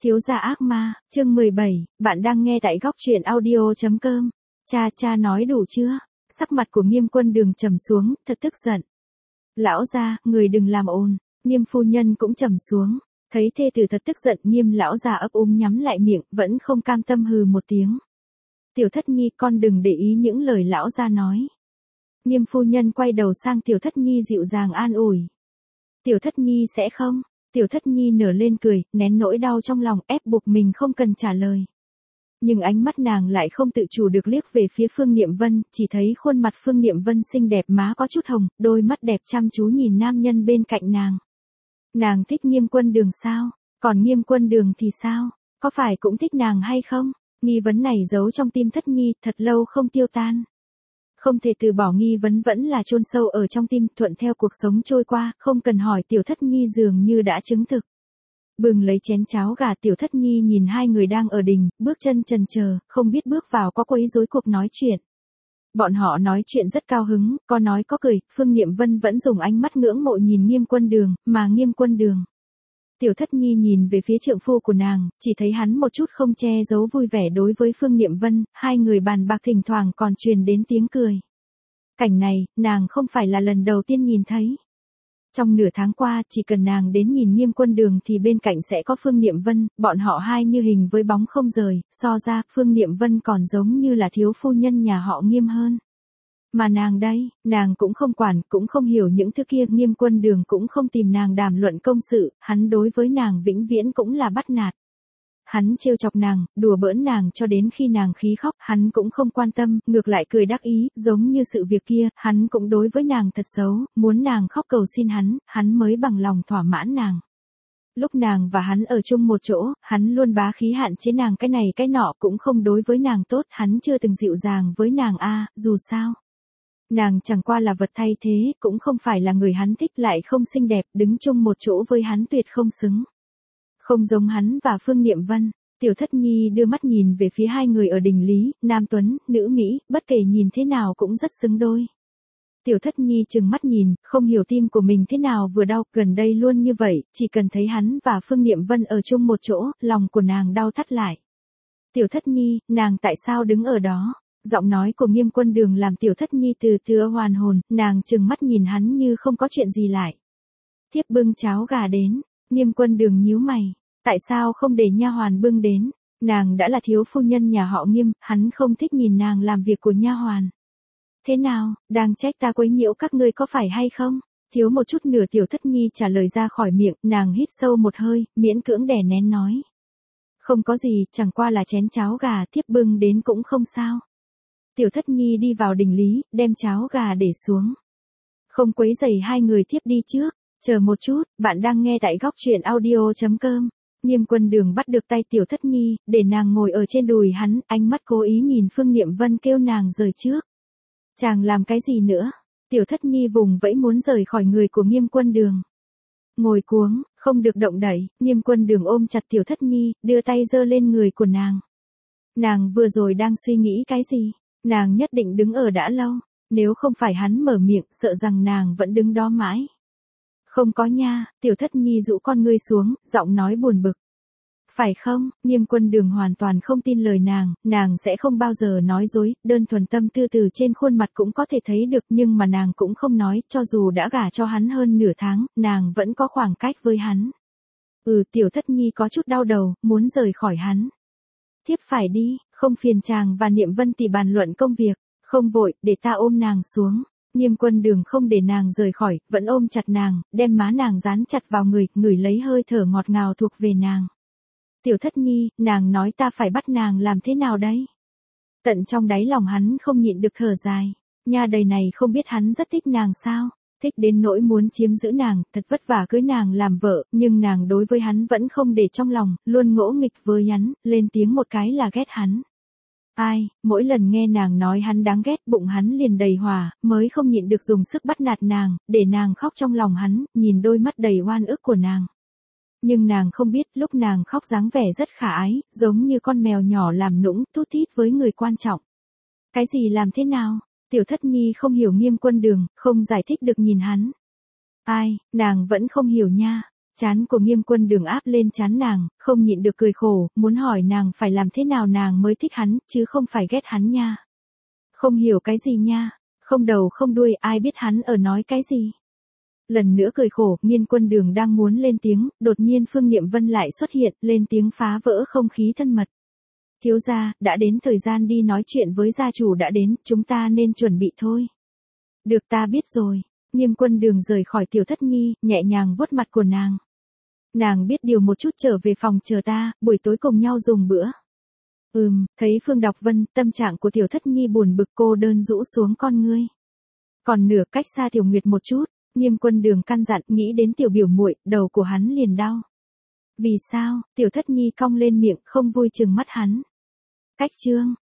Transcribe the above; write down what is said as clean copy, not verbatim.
Thiếu gia ác ma, chương 17, bạn đang nghe tại góc truyện audio.com. Cha nói đủ chưa? Sắc mặt của Nghiêm Quân Đường trầm xuống, thật tức giận. Lão gia, người đừng làm ồn. Nghiêm phu nhân cũng trầm xuống, thấy thê tử thật tức giận, Nghiêm lão gia ấp úng nhắm lại miệng, vẫn không cam tâm hừ một tiếng. Tiểu Thất Nhi, con đừng để ý những lời lão gia nói. Nghiêm phu nhân quay đầu sang Tiểu Thất Nhi dịu dàng an ủi. Tiểu Thất Nhi sẽ không. Tiểu Thất Nhi nở lên cười, nén nỗi đau trong lòng, ép buộc mình không cần trả lời. Nhưng ánh mắt nàng lại không tự chủ được liếc về phía Phương Niệm Vân, chỉ thấy khuôn mặt Phương Niệm Vân xinh đẹp, má có chút hồng, đôi mắt đẹp chăm chú nhìn nam nhân bên cạnh nàng. Nàng thích Nghiêm Quân Đường sao? Còn Nghiêm Quân Đường thì sao? Có phải cũng thích nàng hay không? Nghi vấn này giấu trong tim Thất Nhi, thật lâu không tiêu tan. Không thể từ bỏ nghi vấn vẫn là chôn sâu ở trong tim, thuận theo cuộc sống trôi qua, không cần hỏi. Tiểu Thất Nhi dường như đã chứng thực. Bừng lấy chén cháo gà, Tiểu Thất Nhi nhìn hai người đang ở đình, bước chân chần chờ, không biết bước vào có quấy rối cuộc nói chuyện. Bọn họ nói chuyện rất cao hứng, có nói có cười, Phương Niệm Vân vẫn dùng ánh mắt ngưỡng mộ nhìn Nghiêm Quân Đường, mà Nghiêm Quân Đường. Tiểu Thất Nhi nhìn về phía trượng phu của nàng, chỉ thấy hắn một chút không che giấu vui vẻ đối với Phương Niệm Vân, hai người bàn bạc thỉnh thoảng còn truyền đến tiếng cười. Cảnh này, nàng không phải là lần đầu tiên nhìn thấy. Trong nửa tháng qua, chỉ cần nàng đến nhìn Nghiêm Quân Đường thì bên cạnh sẽ có Phương Niệm Vân, bọn họ hai như hình với bóng không rời, so ra, Phương Niệm Vân còn giống như là thiếu phu nhân nhà họ Nghiêm hơn. Mà nàng đây, nàng cũng không quản, cũng không hiểu những thứ kia, Nghiêm Quân Đường cũng không tìm nàng đàm luận công sự, hắn đối với nàng vĩnh viễn cũng là bắt nạt. Hắn trêu chọc nàng, đùa bỡn nàng cho đến khi nàng khí khóc, hắn cũng không quan tâm, ngược lại cười đắc ý, giống như sự việc kia, hắn cũng đối với nàng thật xấu, muốn nàng khóc cầu xin hắn mới bằng lòng thỏa mãn nàng. Lúc nàng và hắn ở chung một chỗ, hắn luôn bá khí hạn chế nàng cái này cái nọ, cũng không đối với nàng tốt, hắn chưa từng dịu dàng với nàng dù sao. Nàng chẳng qua là vật thay thế, cũng không phải là người hắn thích, lại không xinh đẹp, đứng chung một chỗ với hắn tuyệt không xứng. Không giống hắn và Phương Niệm Vân. Tiểu Thất Nhi đưa mắt nhìn về phía hai người ở đình lý, nam tuấn, nữ Mỹ, bất kể nhìn thế nào cũng rất xứng đôi. Tiểu Thất Nhi trừng mắt nhìn, không hiểu tim của mình thế nào vừa đau, gần đây luôn như vậy, chỉ cần thấy hắn và Phương Niệm Vân ở chung một chỗ, lòng của nàng đau thắt lại. Tiểu Thất Nhi, nàng tại sao đứng ở đó? Giọng nói của Nghiêm Quân Đường làm Tiểu Thất Nhi từ từ hoàn hồn, nàng trừng mắt nhìn hắn như không có chuyện gì lại. Thiếp bưng cháo gà đến. Nghiêm Quân Đường nhíu mày, tại sao không để nha hoàn bưng đến? Nàng đã là thiếu phu nhân nhà họ Nghiêm, hắn không thích nhìn nàng làm việc của nha hoàn. Thế nào, đang trách ta quấy nhiễu các ngươi có phải hay không? Thiếu một chút nửa Tiểu Thất Nhi trả lời ra khỏi miệng, nàng hít sâu một hơi, miễn cưỡng đè nén nói. Không có gì, chẳng qua là chén cháo gà, thiếp bưng đến cũng không sao. Tiểu Thất Nhi đi vào đình lý, đem cháo gà để xuống. Không quấy rầy hai người, thiếp đi trước. Chờ một chút, bạn đang nghe tại góc truyện audio.com. Nghiêm Quân Đường bắt được tay Tiểu Thất Nhi, để nàng ngồi ở trên đùi hắn, ánh mắt cố ý nhìn Phương Niệm Vân kêu nàng rời trước. Chàng làm cái gì nữa? Tiểu Thất Nhi vùng vẫy muốn rời khỏi người của Nghiêm Quân Đường. Ngồi cuống, không được động đẩy, Nghiêm Quân Đường ôm chặt Tiểu Thất Nhi, đưa tay giơ lên người của nàng. Nàng vừa rồi đang suy nghĩ cái gì? Nàng nhất định đứng ở đã lâu, nếu không phải hắn mở miệng, sợ rằng nàng vẫn đứng đó mãi. Không có nha, Tiểu Thất Nhi rũ con ngươi xuống, giọng nói buồn bực. Phải không? Nghiêm Quân Đường hoàn toàn không tin lời nàng sẽ không bao giờ nói dối, đơn thuần tâm tư từ trên khuôn mặt cũng có thể thấy được, nhưng mà nàng cũng không nói, cho dù đã gả cho hắn hơn nửa tháng, nàng vẫn có khoảng cách với hắn. Tiểu Thất Nhi có chút đau đầu, muốn rời khỏi hắn. Thiếp phải đi, không phiền chàng và Niệm Vân tỷ bàn luận công việc, không vội, để ta ôm nàng xuống. Nghiêm Quân Đường không để nàng rời khỏi, vẫn ôm chặt nàng, đem má nàng dán chặt vào người, ngửi lấy hơi thở ngọt ngào thuộc về nàng. Tiểu Thất Nhi, nàng nói ta phải bắt nàng làm thế nào đấy? Tận trong đáy lòng hắn không nhịn được thở dài. Nha đầy này không biết hắn rất thích nàng sao? Thích đến nỗi muốn chiếm giữ nàng, thật vất vả cưới nàng làm vợ, nhưng nàng đối với hắn vẫn không để trong lòng, luôn ngỗ nghịch với hắn, lên tiếng một cái là ghét hắn. Mỗi lần nghe nàng nói hắn đáng ghét, bụng hắn liền đầy hỏa, mới không nhịn được dùng sức bắt nạt nàng, để nàng khóc trong lòng hắn, nhìn đôi mắt đầy oan ức của nàng. Nhưng nàng không biết, lúc nàng khóc dáng vẻ rất khả ái, giống như con mèo nhỏ làm nũng, tút tít với người quan trọng. Cái gì làm thế nào? Tiểu Thất Nhi không hiểu Nghiêm Quân Đường, không giải thích được nhìn hắn. Nàng vẫn không hiểu nha. Trán của Nghiêm Quân Đường áp lên trán nàng, không nhịn được cười khổ, muốn hỏi nàng phải làm thế nào nàng mới thích hắn, chứ không phải ghét hắn nha. Không hiểu cái gì nha, không đầu không đuôi, ai biết hắn ở nói cái gì. Lần nữa cười khổ, Nghiêm Quân Đường đang muốn lên tiếng, đột nhiên Phương Niệm Vân lại xuất hiện, lên tiếng phá vỡ không khí thân mật. Thiếu gia, đã đến thời gian đi nói chuyện với gia chủ đã đến, chúng ta nên chuẩn bị thôi. Được, ta biết rồi. Nghiêm Quân Đường rời khỏi Tiểu Thất Nhi, nhẹ nhàng vuốt mặt của nàng. Nàng biết điều một chút, trở về phòng chờ ta, buổi tối cùng nhau dùng bữa. Thấy Phương Đọc Vân, tâm trạng của Tiểu Thất Nhi buồn bực, cô đơn rũ xuống con ngươi. Còn nửa cách xa Tiểu Nguyệt một chút, Nghiêm Quân Đường căn dặn, nghĩ đến tiểu biểu muội, đầu của hắn liền đau. Vì sao? Tiểu Thất Nhi cong lên miệng, không vui chừng mắt hắn. Cách chương